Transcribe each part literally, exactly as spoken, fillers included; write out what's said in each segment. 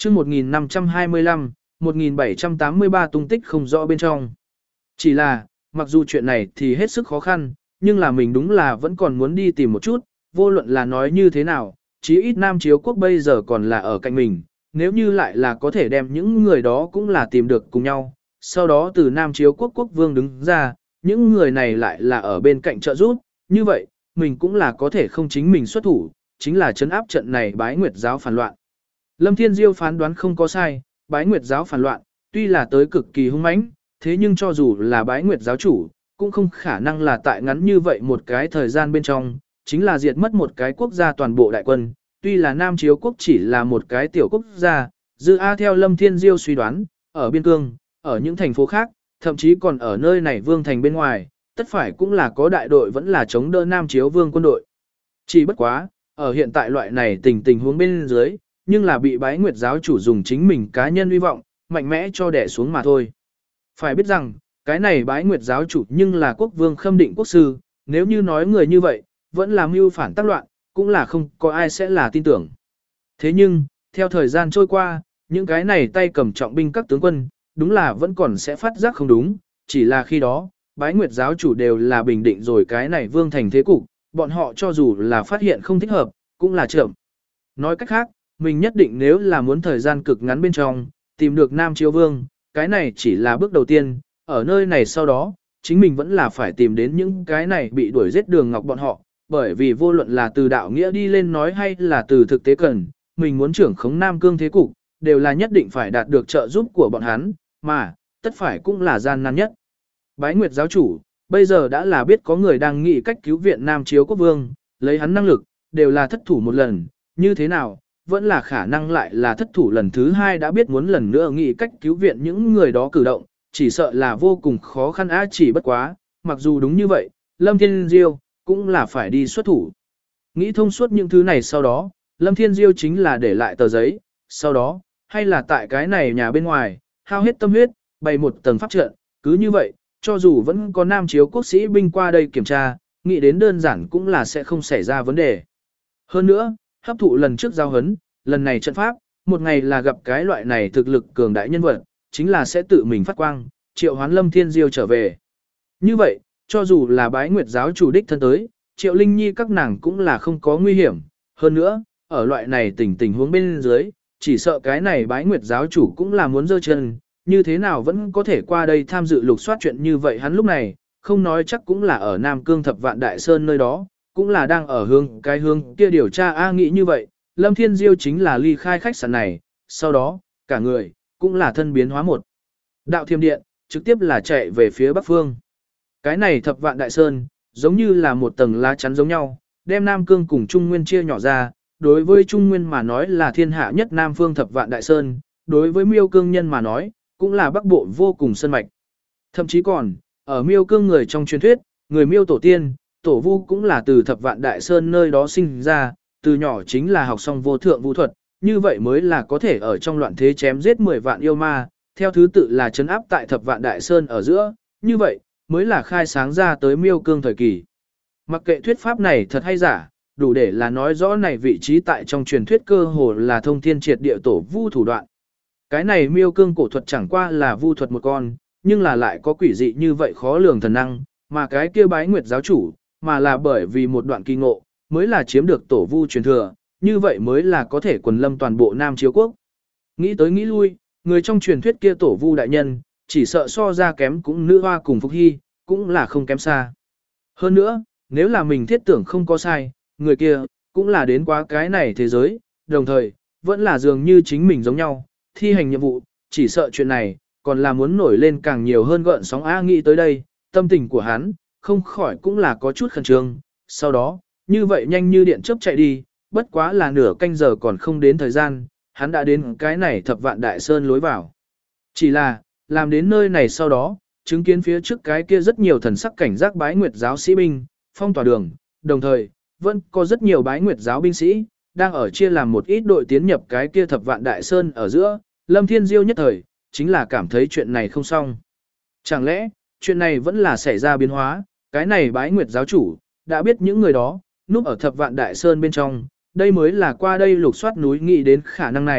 chương một nghìn năm trăm hai mươi lăm, một nghìn bảy trăm tám mươi ba tung tích không rõ bên trong. Chỉ là, mặc dù chuyện này thì hết sức khó khăn, nhưng là mình đúng là vẫn còn muốn đi tìm một chút, vô luận là nói như thế nào, chí ít Nam Chiếu Quốc bây giờ còn là ở cạnh mình, nếu như lại là có thể đem những người đó cũng là tìm được cùng nhau, sau đó từ Nam Chiếu Quốc quốc vương đứng ra, những người này lại là ở bên cạnh trợ giúp, như vậy, mình cũng là có thể không chính mình xuất thủ, chính là trấn áp trận này Bái Nguyệt giáo phản loạn. Lâm Thiên Diêu phán đoán không có sai, Bái Nguyệt giáo phản loạn, tuy là tới cực kỳ hung mãnh, thế nhưng cho dù là Bái Nguyệt giáo chủ, cũng không khả năng là tại ngắn như vậy một cái thời gian bên trong, chính là diệt mất một cái quốc gia toàn bộ đại quân, tuy là Nam Chiếu Quốc chỉ là một cái tiểu quốc gia, dư A theo Lâm Thiên Diêu suy đoán, ở biên cương, ở những thành phố khác, thậm chí còn ở nơi này vương thành bên ngoài, tất phải cũng là có đại đội vẫn là chống đỡ Nam Chiếu vương quân đội. Chỉ bất quá, ở hiện tại loại này tình tình huống bên dưới, nhưng là bị Bái Nguyệt giáo chủ dùng chính mình cá nhân hy vọng, mạnh mẽ cho đẻ xuống mà thôi. Phải biết rằng, cái này Bái Nguyệt giáo chủ nhưng là quốc vương khâm định quốc sư, nếu như nói người như vậy, vẫn là mưu phản tác loạn, cũng là không có ai sẽ là tin tưởng. Thế nhưng, theo thời gian trôi qua, những cái này tay cầm trọng binh các tướng quân, đúng là vẫn còn sẽ phát giác không đúng, chỉ là khi đó, Bái Nguyệt giáo chủ đều là bình định rồi cái này vương thành thế cục, bọn họ cho dù là phát hiện không thích hợp, cũng là chậm. Nói cách khác, mình nhất định nếu là muốn thời gian cực ngắn bên trong, tìm được Nam Chiếu Vương, cái này chỉ là bước đầu tiên, ở nơi này sau đó, chính mình vẫn là phải tìm đến những cái này bị đuổi giết Đường Ngọc bọn họ, bởi vì vô luận là từ đạo nghĩa đi lên nói hay là từ thực tế cần, mình muốn trưởng khống Nam Cương thế cục, đều là nhất định phải đạt được trợ giúp của bọn hắn, mà, tất phải cũng là gian nan nhất. Bái Nguyệt giáo chủ, bây giờ đã là biết có người đang nghĩ cách cứu viện Nam Chiếu Quốc Vương, lấy hắn năng lực, đều là thất thủ một lần, như thế nào, vẫn là khả năng lại là thất thủ lần thứ hai đã biết muốn lần nữa nghĩ cách cứu viện những người đó cử động, chỉ sợ là vô cùng khó khăn á chỉ bất quá, mặc dù đúng như vậy, Lâm Thiên Diêu cũng là phải đi xuất thủ. Nghĩ thông suốt những thứ này sau đó, Lâm Thiên Diêu chính là để lại tờ giấy, sau đó, hay là tại cái này nhà bên ngoài, hao hết tâm huyết, bày một tầng pháp trận, cứ như vậy, cho dù vẫn có Nam Chiếu quốc sĩ binh qua đây kiểm tra, nghĩ đến đơn giản cũng là sẽ không xảy ra vấn đề. Hơn nữa, hấp thụ lần trước giao hấn, lần này trận pháp, một ngày là gặp cái loại này thực lực cường đại nhân vật, chính là sẽ tự mình phát quang, triệu hoán Lâm Thiên Diêu trở về. Như vậy, cho dù là Bái Nguyệt giáo chủ đích thân tới, Triệu Linh Nhi các nàng cũng là không có nguy hiểm. Hơn nữa, ở loại này tình tình huống bên dưới, chỉ sợ cái này Bái Nguyệt giáo chủ cũng là muốn giơ chân, như thế nào vẫn có thể qua đây tham dự lục soát chuyện như vậy hắn lúc này, không nói chắc cũng là ở Nam Cương Thập Vạn Đại Sơn nơi đó, cũng là đang ở hướng cái hướng kia điều tra a nghĩ như vậy, Lâm Thiên Diêu chính là ly khai khách sạn này, sau đó, cả người, cũng là thân biến hóa một. Đạo Thiêm Điện, trực tiếp là chạy về phía Bắc Phương. Cái này Thập Vạn Đại Sơn, giống như là một tầng lá chắn giống nhau, đem Nam Cương cùng Trung Nguyên chia nhỏ ra, đối với Trung Nguyên mà nói là thiên hạ nhất Nam Phương Thập Vạn Đại Sơn, đối với Miêu Cương nhân mà nói, cũng là Bắc Bộ vô cùng sơn mạch. Thậm chí còn, ở Miêu Cương người trong truyền thuyết, người Miêu tổ tiên, tổ vu cũng là từ Thập Vạn Đại Sơn nơi đó sinh ra, từ nhỏ chính là học xong vô thượng vũ thuật, như vậy mới là có thể ở trong loạn thế chém giết mười vạn yêu ma, theo thứ tự là trấn áp tại Thập Vạn Đại Sơn ở giữa, như vậy mới là khai sáng ra tới Miêu Cương thời kỳ. Mặc kệ thuyết pháp này thật hay giả, đủ để là nói rõ này vị trí tại trong truyền thuyết cơ hồ là thông thiên triệt địa tổ vu thủ đoạn. Cái này Miêu Cương cổ thuật chẳng qua là vu thuật một con, nhưng là lại có quỷ dị như vậy khó lường thần năng, mà cái kia Bái Nguyệt giáo chủ, mà là bởi vì một đoạn kỳ ngộ, mới là chiếm được tổ vu truyền thừa, như vậy mới là có thể quần lâm toàn bộ Nam Chiếu quốc. Nghĩ tới nghĩ lui, người trong truyền thuyết kia tổ vu đại nhân, chỉ sợ so ra kém cũng nữ hoa cùng Phục Hy, cũng là không kém xa. Hơn nữa, nếu là mình thiết tưởng không có sai, người kia, cũng là đến quá cái này thế giới, đồng thời, vẫn là dường như chính mình giống nhau, thi hành nhiệm vụ, chỉ sợ chuyện này, còn là muốn nổi lên càng nhiều hơn gợn sóng á nghĩ tới đây, tâm tình của hắn, không khỏi cũng là có chút khẩn trương, sau đó, như vậy nhanh như điện chớp chạy đi, bất quá là nửa canh giờ còn không đến thời gian, hắn đã đến cái này Thập Vạn Đại Sơn lối vào. Chỉ là, làm đến nơi này sau đó, chứng kiến phía trước cái kia rất nhiều thần sắc cảnh giác Bái Nguyệt giáo sĩ binh, phong tỏa đường, đồng thời, vẫn có rất nhiều Bái Nguyệt giáo binh sĩ, đang ở chia làm một ít đội tiến nhập cái kia Thập Vạn Đại Sơn ở giữa, Lâm Thiên Diêu nhất thời, chính là cảm thấy chuyện này không xong. Chẳng lẽ, chuyện này vẫn là xảy ra biến hóa, cái này Bái Nguyệt giáo chủ, đã biết những người đó, núp ở Thập Vạn Đại Sơn bên trong, đây mới là qua đây lục soát núi nghĩ đến khả năng này,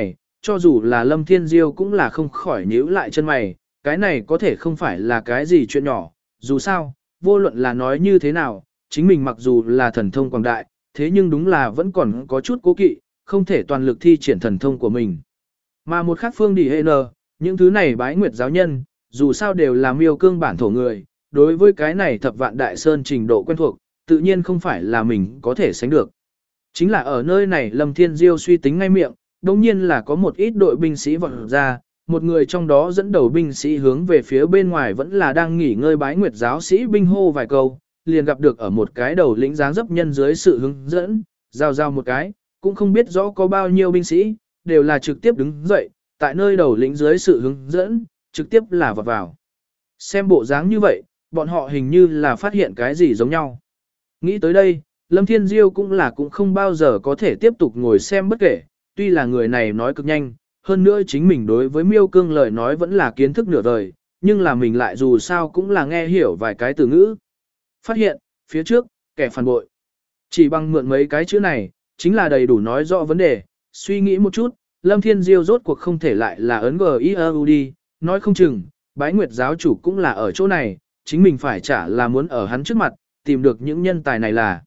cho dù là Lâm Thiên Diêu cũng là không khỏi nhíu lại chân mày, cái này có thể không phải là cái gì chuyện nhỏ, dù sao, vô luận là nói như thế nào, chính mình mặc dù là thần thông quảng đại, thế nhưng đúng là vẫn còn có chút cố kỵ, không thể toàn lực thi triển thần thông của mình. Mà một khác phương đi hệ nờ, những thứ này bái nguyệt giáo nhân, dù sao đều là miêu cương bản thổ người, đối với cái này thập vạn đại sơn trình độ quen thuộc, tự nhiên không phải là mình có thể sánh được. Chính là ở nơi này Lâm Thiên Diêu suy tính ngay miệng, đồng nhiên là có một ít đội binh sĩ vọt ra, một người trong đó dẫn đầu binh sĩ hướng về phía bên ngoài vẫn là đang nghỉ ngơi bái nguyệt giáo sĩ binh hô vài câu, liền gặp được ở một cái đầu lĩnh dáng dấp nhân dưới sự hướng dẫn, giao giao một cái, cũng không biết rõ có bao nhiêu binh sĩ, đều là trực tiếp đứng dậy, tại nơi đầu lĩnh dưới sự hướng dẫn, trực tiếp là vọt vào. Xem bộ dáng như vậy, bọn họ hình như là phát hiện cái gì giống nhau. Nghĩ tới đây, Lâm Thiên Diêu cũng là cũng không bao giờ có thể tiếp tục ngồi xem bất kể, tuy là người này nói cực nhanh, hơn nữa chính mình đối với miêu cương lời nói vẫn là kiến thức nửa đời, nhưng là mình lại dù sao cũng là nghe hiểu vài cái từ ngữ. Phát hiện, phía trước, kẻ phản bội. Chỉ bằng mượn mấy cái chữ này, chính là đầy đủ nói rõ vấn đề, suy nghĩ một chút, Lâm Thiên Diêu rốt cuộc không thể lại là ấn G I E U đi, nói không chừng, bái nguyệt giáo chủ cũng là ở chỗ này, chính mình phải trả là muốn ở hắn trước mặt, tìm được những nhân tài này là.